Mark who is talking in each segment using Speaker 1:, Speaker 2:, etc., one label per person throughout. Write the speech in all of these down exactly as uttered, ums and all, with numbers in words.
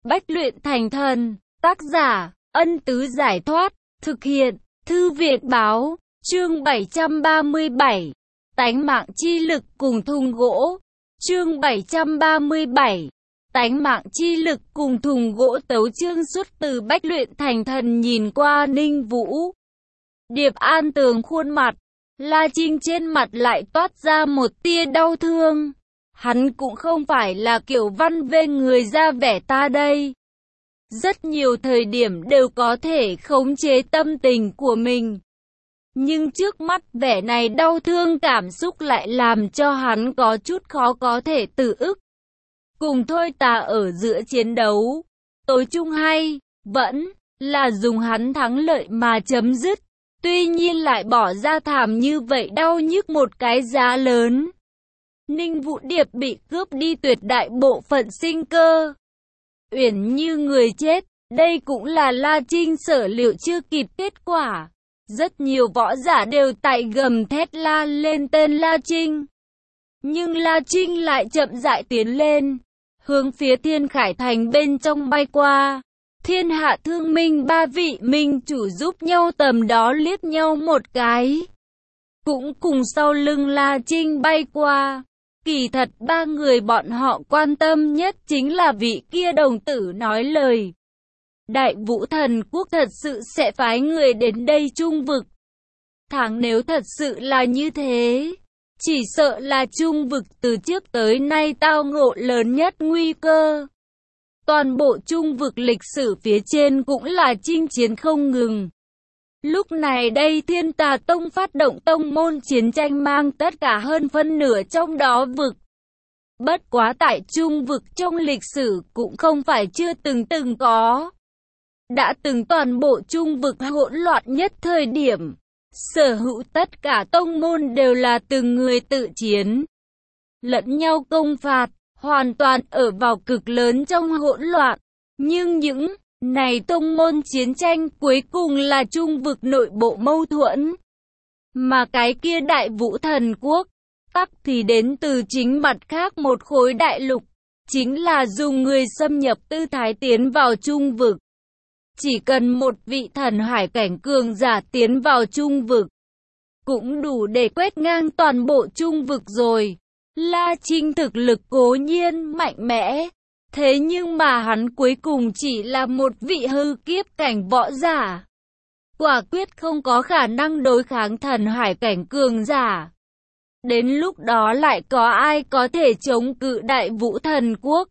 Speaker 1: Bách luyện thành thần. Tác giả, Ân Tứ Giải Thoát. Thực hiện, Thư Viện Báo. Chương bảy trăm ba mươi bảy. Tánh mạng chi lực cùng thùng gỗ. Chương bảy trăm ba mươi bảy. Tánh mạng chi lực cùng thùng gỗ. Tấu chương xuất từ Bách luyện thành thần. Nhìn qua Ninh Vũ, Điệp An Tường khuôn mặt, La Trinh trên mặt lại toát ra một tia đau thương. Hắn cũng không phải là kiểu văn vê người ra vẻ ta đây. Rất nhiều thời điểm đều có thể khống chế tâm tình của mình. Nhưng trước mắt vẻ này đau thương cảm xúc lại làm cho hắn có chút khó có thể tự ức. Cùng thôi ta ở giữa chiến đấu, tối chung hay, vẫn là dùng hắn thắng lợi mà chấm dứt. Tuy nhiên lại bỏ ra thảm như vậy đau nhức một cái giá lớn. Ninh Vũ Điệp bị cướp đi tuyệt đại bộ phận sinh cơ. Uyển như người chết, đây cũng là La Trinh sở liệu chưa kịp kết quả. Rất nhiều võ giả đều tại gầm thét la lên tên La Trinh. Nhưng La Trinh lại chậm rãi tiến lên, hướng phía Thiên Khải Thành bên trong bay qua. Thiên Hạ Thương Minh ba vị minh chủ giúp nhau tầm đó liếc nhau một cái, cũng cùng sau lưng La Trinh bay qua. Kỳ thật ba người bọn họ quan tâm nhất chính là vị kia đồng tử nói lời. Đại Vũ Thần Quốc thật sự sẽ phái người đến đây Trung Vực. Thắng nếu thật sự là như thế, chỉ sợ là Trung Vực từ trước tới nay tao ngộ lớn nhất nguy cơ. Toàn bộ Trung Vực lịch sử phía trên cũng là chinh chiến không ngừng. Lúc này đây Thiên Tà Tông phát động tông môn chiến tranh mang tất cả hơn phân nửa trong đó vực. Bất quá tại Trung Vực trong lịch sử cũng không phải chưa từng từng có. Đã từng toàn bộ Trung Vực hỗn loạn nhất thời điểm, sở hữu tất cả tông môn đều là từng người tự chiến, lẫn nhau công phạt, hoàn toàn ở vào cực lớn trong hỗn loạn. Nhưng những này tông môn chiến tranh cuối cùng là Trung Vực nội bộ mâu thuẫn. Mà cái kia Đại Vũ Thần Quốc, tắc thì đến từ chính mặt khác một khối đại lục, chính là dùng người xâm nhập tư thái tiến vào Trung Vực. Chỉ cần một vị thần hải cảnh cường giả tiến vào Trung Vực, cũng đủ để quét ngang toàn bộ Trung Vực rồi. La Trinh thực lực cố nhiên mạnh mẽ, thế nhưng mà hắn cuối cùng chỉ là một vị hư kiếp cảnh võ giả. Quả quyết không có khả năng đối kháng thần hải cảnh cường giả. Đến lúc đó lại có ai có thể chống cự Đại Vũ Thần Quốc?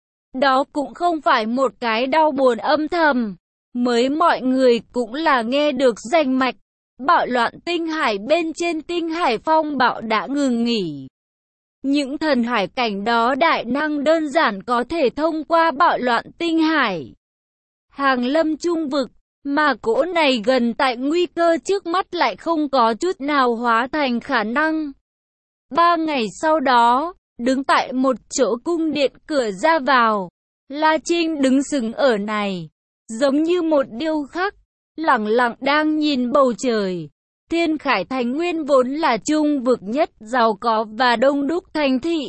Speaker 1: Đó cũng không phải một cái đau buồn âm thầm. Mới mọi người cũng là nghe được danh mạch. Bạo loạn tinh hải bên trên tinh hải phong bạo đã ngừng nghỉ. Những thần hải cảnh đó đại năng đơn giản có thể thông qua bạo loạn tinh hải, hàng lâm Trung Vực, mà cỗ này gần tại nguy cơ trước mắt lại không có chút nào hóa thành khả năng. Ba ngày sau đó, đứng tại một chỗ cung điện cửa ra vào, La Trinh đứng sừng ở này, giống như một điêu khắc, lẳng lặng đang nhìn bầu trời. Thiên Khải Thành nguyên vốn là Trung Vực nhất giàu có và đông đúc thành thị,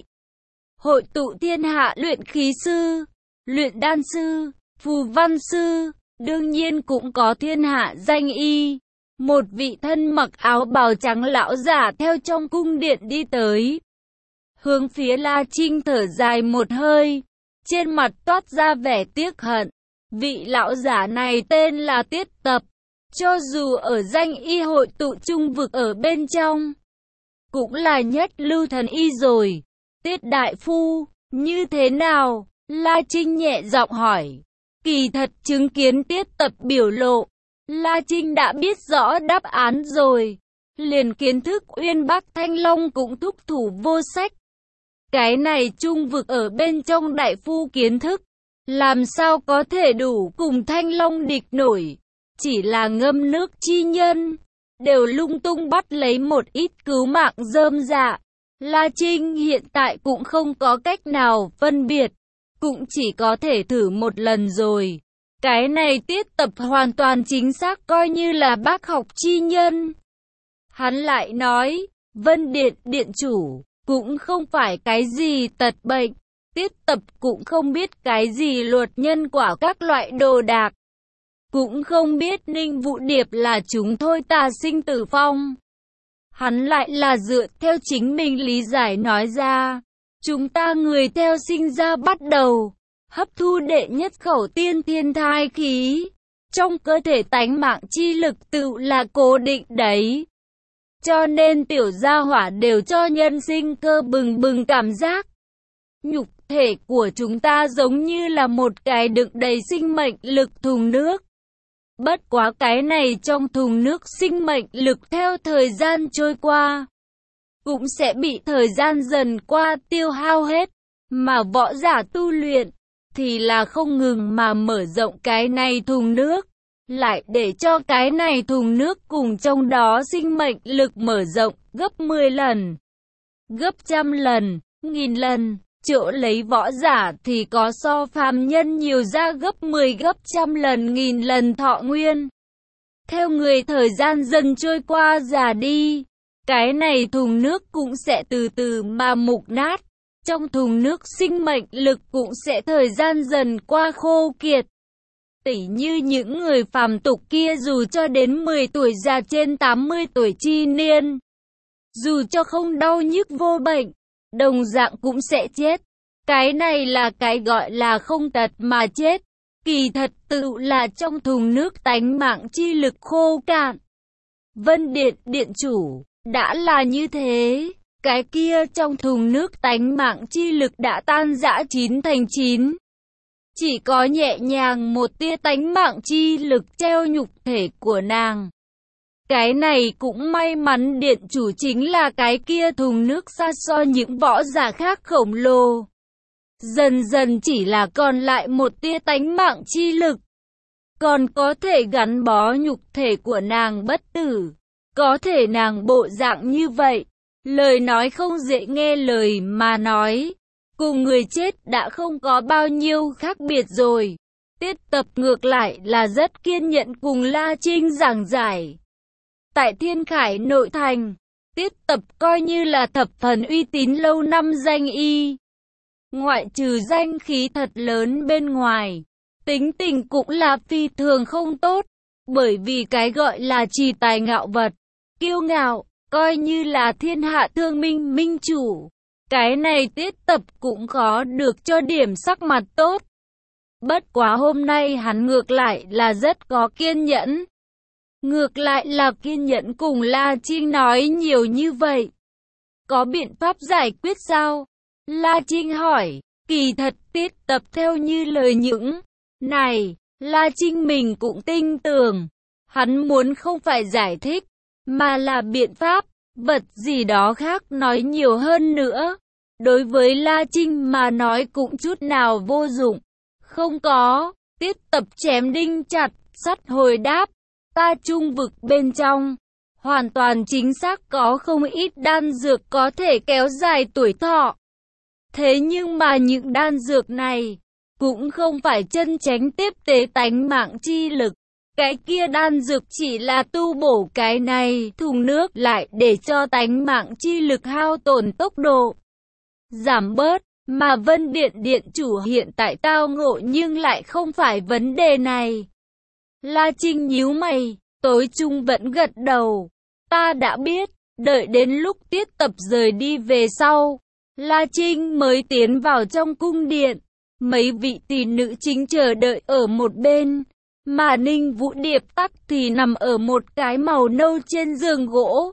Speaker 1: hội tụ thiên hạ luyện khí sư, luyện đan sư, phù văn sư, đương nhiên cũng có thiên hạ danh y. Một vị thân mặc áo bào trắng lão giả theo trong cung điện đi tới, hướng phía La Trinh thở dài một hơi, trên mặt toát ra vẻ tiếc hận. Vị lão giả này tên là Tiết Tập. Cho dù ở danh y hội tụ Trung Vực ở bên trong, cũng là nhất lưu thần y rồi. Tiết đại phu, như thế nào? La Trinh nhẹ giọng hỏi. Kỳ thật chứng kiến Tiết Tập biểu lộ, La Trinh đã biết rõ đáp án rồi. Liền kiến thức Uyên Bắc Thanh Long cũng thúc thủ vô sách. Cái này Trung Vực ở bên trong đại phu kiến thức, làm sao có thể đủ cùng Thanh Long địch nổi. Chỉ là ngâm nước chi nhân, đều lung tung bắt lấy một ít cứu mạng rơm rạ. La Trinh hiện tại cũng không có cách nào phân biệt, cũng chỉ có thể thử một lần rồi. Cái này Tiết Tập hoàn toàn chính xác coi như là bác học chi nhân. Hắn lại nói, Vân Điện Điện chủ cũng không phải cái gì tật bệnh. Tiết Tập cũng không biết cái gì luật nhân quả các loại đồ đạc. Cũng không biết Ninh Vũ Điệp là chúng thôi tà sinh tử phong. Hắn lại là dựa theo chính mình lý giải nói ra. Chúng ta người theo sinh ra bắt đầu, hấp thu đệ nhất khẩu tiên thiên thai khí. Trong cơ thể tánh mạng chi lực tự là cố định đấy. Cho nên tiểu gia hỏa đều cho nhân sinh cơ bừng bừng cảm giác. Nhục thể của chúng ta giống như là một cái đựng đầy sinh mệnh lực thùng nước. Bất quá cái này trong thùng nước sinh mệnh lực theo thời gian trôi qua, cũng sẽ bị thời gian dần qua tiêu hao hết. Mà võ giả tu luyện, thì là không ngừng mà mở rộng cái này thùng nước. Lại để cho cái này thùng nước cùng trong đó sinh mệnh lực mở rộng gấp mười lần, gấp trăm lần, nghìn lần. Chỗ lấy võ giả thì có so phàm nhân nhiều ra gấp mười gấp trăm lần nghìn lần thọ nguyên. Theo người thời gian dần trôi qua già đi, cái này thùng nước cũng sẽ từ từ mà mục nát. Trong thùng nước sinh mệnh lực cũng sẽ thời gian dần qua khô kiệt. Tỉ như những người phàm tục kia dù cho đến mười tuổi già trên tám mươi tuổi chi niên, dù cho không đau nhức vô bệnh, đồng dạng cũng sẽ chết. Cái này là cái gọi là không tật mà chết. Kỳ thật tự là trong thùng nước tánh mạng chi lực khô cạn. Vân Điện Điện chủ đã là như thế. Cái kia trong thùng nước tánh mạng chi lực đã tan rã chín thành chín. Chỉ có nhẹ nhàng một tia tánh mạng chi lực treo nhục thể của nàng. Cái này cũng may mắn điện chủ chính là cái kia thùng nước xa so những võ giả khác khổng lồ. Dần dần chỉ là còn lại một tia tánh mạng chi lực. Còn có thể gắn bó nhục thể của nàng bất tử. Có thể nàng bộ dạng như vậy. Lời nói không dễ nghe lời mà nói. Cùng người chết đã không có bao nhiêu khác biệt rồi. Tiết Tập ngược lại là rất kiên nhẫn cùng La Trinh giảng giải. Tại Thiên Khải nội thành, Tiết Tập coi như là thập phần uy tín lâu năm danh y. Ngoại trừ danh khí thật lớn bên ngoài, tính tình cũng là phi thường không tốt. Bởi vì cái gọi là trì tài ngạo vật, kiêu ngạo, coi như là thiên hạ thương minh minh chủ. Cái này Tiết Tập cũng có được cho điểm sắc mặt tốt. Bất quá hôm nay hắn ngược lại là rất có kiên nhẫn. Ngược lại là kiên nhẫn cùng La Trinh nói nhiều như vậy. Có biện pháp giải quyết sao? La Trinh hỏi. Kỳ thật Tiết Tập theo như lời những này, La Trinh mình cũng tin tưởng. Hắn muốn không phải giải thích, mà là biện pháp, vật gì đó khác nói nhiều hơn nữa. Đối với La Trinh mà nói cũng chút nào vô dụng. Không có. Tiết Tập chém đinh chặt sắt hồi đáp. Ta trung vực bên trong, hoàn toàn chính xác có không ít đan dược có thể kéo dài tuổi thọ. Thế nhưng mà những đan dược này cũng không phải chân chánh tiếp tế tánh mạng chi lực. Cái kia đan dược chỉ là tu bổ cái này thùng nước lại để cho tánh mạng chi lực hao tổn tốc độ giảm bớt. Mà Vân Điện Điện chủ hiện tại tao ngộ nhưng lại không phải vấn đề này. La Trinh nhíu mày, tối trung vẫn gật đầu. Ta đã biết. Đợi đến lúc Tiết Tập rời đi về sau, La Trinh mới tiến vào trong cung điện. Mấy vị tỷ nữ chính chờ đợi ở một bên, mà Ninh Vũ Điệp tắc thì nằm ở một cái màu nâu trên giường gỗ.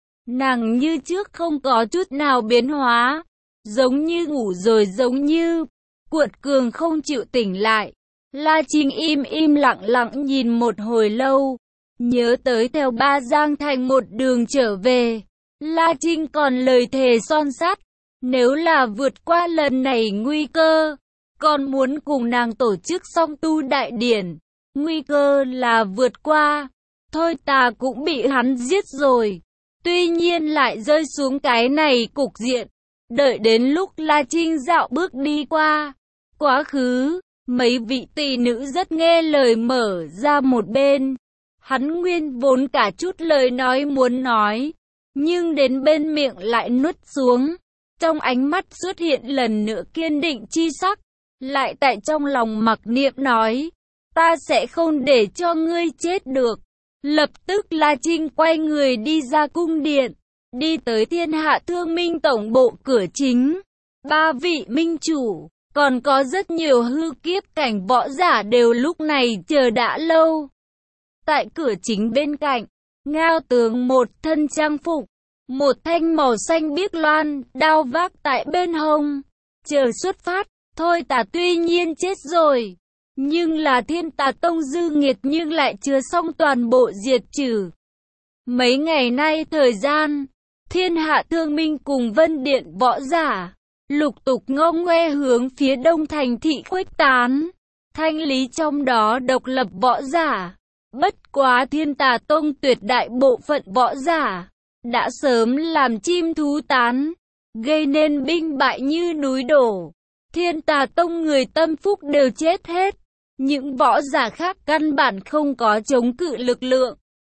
Speaker 1: Nàng như trước không có chút nào biến hóa, giống như ngủ rồi giống như cuột cường không chịu tỉnh lại. La Trinh im im lặng lặng nhìn một hồi lâu, nhớ tới theo Ba Giang Thành một đường trở về. La Trinh còn lời thề son sắt, nếu là vượt qua lần này nguy cơ, còn muốn cùng nàng tổ chức song tu đại điển. Nguy cơ là vượt qua, thôi ta cũng bị hắn giết rồi. Tuy nhiên lại rơi xuống cái này cục diện. Đợi đến lúc La Trinh dạo bước đi qua quá khứ, mấy vị tỷ nữ rất nghe lời mở ra một bên. Hắn nguyên vốn cả chút lời nói muốn nói, nhưng đến bên miệng lại nuốt xuống. Trong ánh mắt xuất hiện lần nữa kiên định chi sắc, lại tại trong lòng mặc niệm nói, ta sẽ không để cho ngươi chết được. Lập tức La Trinh quay người đi ra cung điện, đi tới Thiên Hạ Thương Minh tổng bộ cửa chính. Ba vị minh chủ, còn có rất nhiều hư kiếp cảnh võ giả đều lúc này chờ đã lâu. Tại cửa chính bên cạnh, Ngao Tường một thân trang phục, một thanh màu xanh biếc loan, đao vác tại bên hông, chờ xuất phát. Thôi Tà tuy nhiên chết rồi, nhưng là Thiên Tà Tông dư nghiệt nhưng lại chưa xong toàn bộ diệt trừ. Mấy ngày nay thời gian, Thiên Hạ Thương Minh cùng Vân Điện võ giả lục tục ngông ngoe hướng phía đông thành thị khuếch tán, thanh lý trong đó độc lập võ giả. Bất quá Thiên Tà Tông tuyệt đại bộ phận võ giả đã sớm làm chim thú tán, gây nên binh bại như núi đổ. Thiên Tà Tông người tâm phúc đều chết hết, những võ giả khác căn bản không có chống cự lực lượng.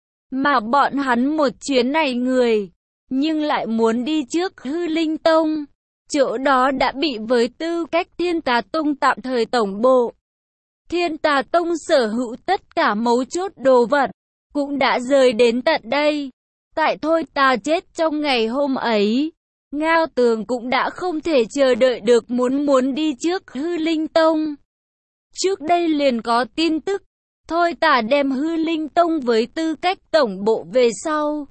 Speaker 1: Mà bọn hắn một chuyến này người, nhưng lại muốn đi trước Hư Linh Tông, chỗ đó đã bị với tư cách Thiên Tà Tông tạm thời tổng bộ. Thiên Tà Tông sở hữu tất cả mấu chốt đồ vật, cũng đã rời đến tận đây. Tại Thôi Tà chết trong ngày hôm ấy, Ngao Tường cũng đã không thể chờ đợi được muốn muốn đi trước Hư Linh Tông. Trước đây liền có tin tức, Thôi Tà đem Hư Linh Tông với tư cách tổng bộ về sau,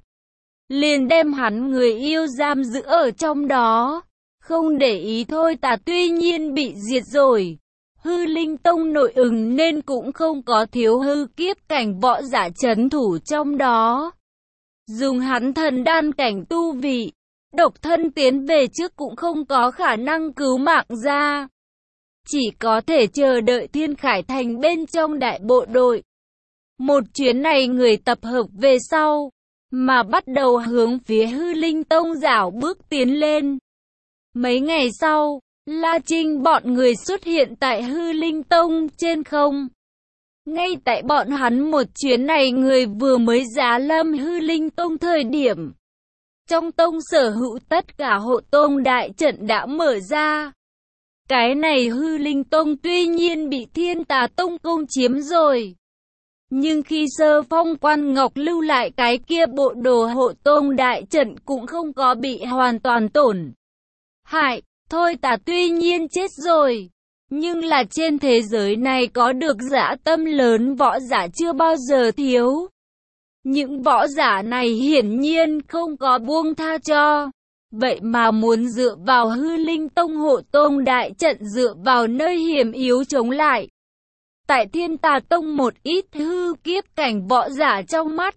Speaker 1: liền đem hắn người yêu giam giữ ở trong đó, không để ý Thôi Tà tuy nhiên bị diệt rồi. Hư Linh Tông nội ứng nên cũng không có thiếu hư kiếp cảnh võ giả trấn thủ trong đó. Dùng hắn thần đan cảnh tu vị, độc thân tiến về trước cũng không có khả năng cứu mạng ra. Chỉ có thể chờ đợi Thiên Khải Thành bên trong đại bộ đội. Một chuyến này người tập hợp về sau, mà bắt đầu hướng phía Hư Linh Tông rảo bước tiến lên. Mấy ngày sau, La Trinh bọn người xuất hiện tại Hư Linh Tông trên không. Ngay tại bọn hắn một chuyến này người vừa mới giá lâm Hư Linh Tông thời điểm, trong tông sở hữu tất cả hộ tông đại trận đã mở ra. Cái này Hư Linh Tông tuy nhiên bị Thiên Tà Tông công chiếm rồi, nhưng khi Sơ Phong Quan Ngọc lưu lại cái kia bộ đồ hộ tông đại trận cũng không có bị hoàn toàn tổn hại. Thôi Tà tuy nhiên chết rồi, nhưng là trên thế giới này có được dã tâm lớn võ giả chưa bao giờ thiếu. Những võ giả này hiển nhiên không có buông tha cho, vậy mà muốn dựa vào Hư Linh Tông hộ tông đại trận, dựa vào nơi hiểm yếu chống lại. Tại Thiên Tà Tông một ít hư kiếp cảnh võ giả trong mắt,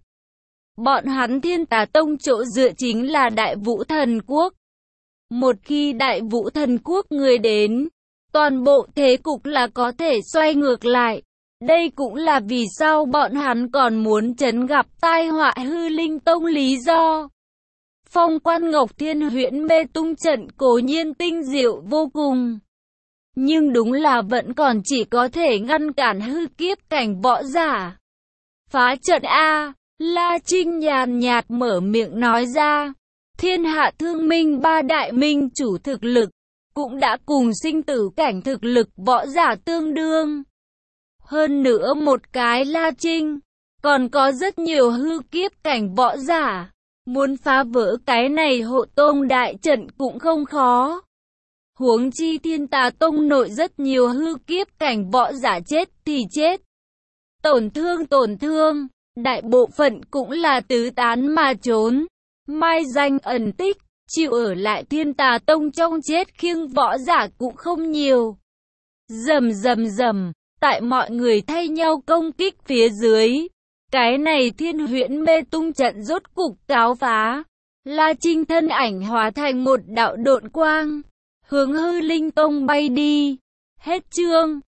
Speaker 1: bọn hắn Thiên Tà Tông chỗ dựa chính là Đại Vũ Thần Quốc. Một khi Đại Vũ Thần Quốc người đến, toàn bộ thế cục là có thể xoay ngược lại. Đây cũng là vì sao bọn hắn còn muốn trấn gặp tai họa Hư Linh Tông lý do. Phong Quan Ngọc Thiên Huyễn Mê Tung trận cố nhiên tinh diệu vô cùng, nhưng đúng là vẫn còn chỉ có thể ngăn cản hư kiếp cảnh võ giả. Phá trận A, La Trinh nhàn nhạt mở miệng nói ra. Thiên Hạ Thương Minh ba đại minh chủ thực lực, cũng đã cùng sinh tử cảnh thực lực võ giả tương đương. Hơn nữa một cái La Trinh, còn có rất nhiều hư kiếp cảnh võ giả. Muốn phá vỡ cái này hộ tông đại trận cũng không khó. Huống chi Thiên Tà Tông nội rất nhiều hư kiếp cảnh võ giả chết thì chết, tổn thương tổn thương, đại bộ phận cũng là tứ tán mà trốn. Mai danh ẩn tích, chịu ở lại Thiên Tà Tông trong chết khiêng võ giả cũng không nhiều. Rầm rầm rầm, tại mọi người thay nhau công kích phía dưới, cái này Thiên Huyễn Mê Tung trận rốt cục cáo phá. La Trinh thân ảnh hóa thành một đạo độn quang, hướng Hư Linh Tông bay đi. Hết chương.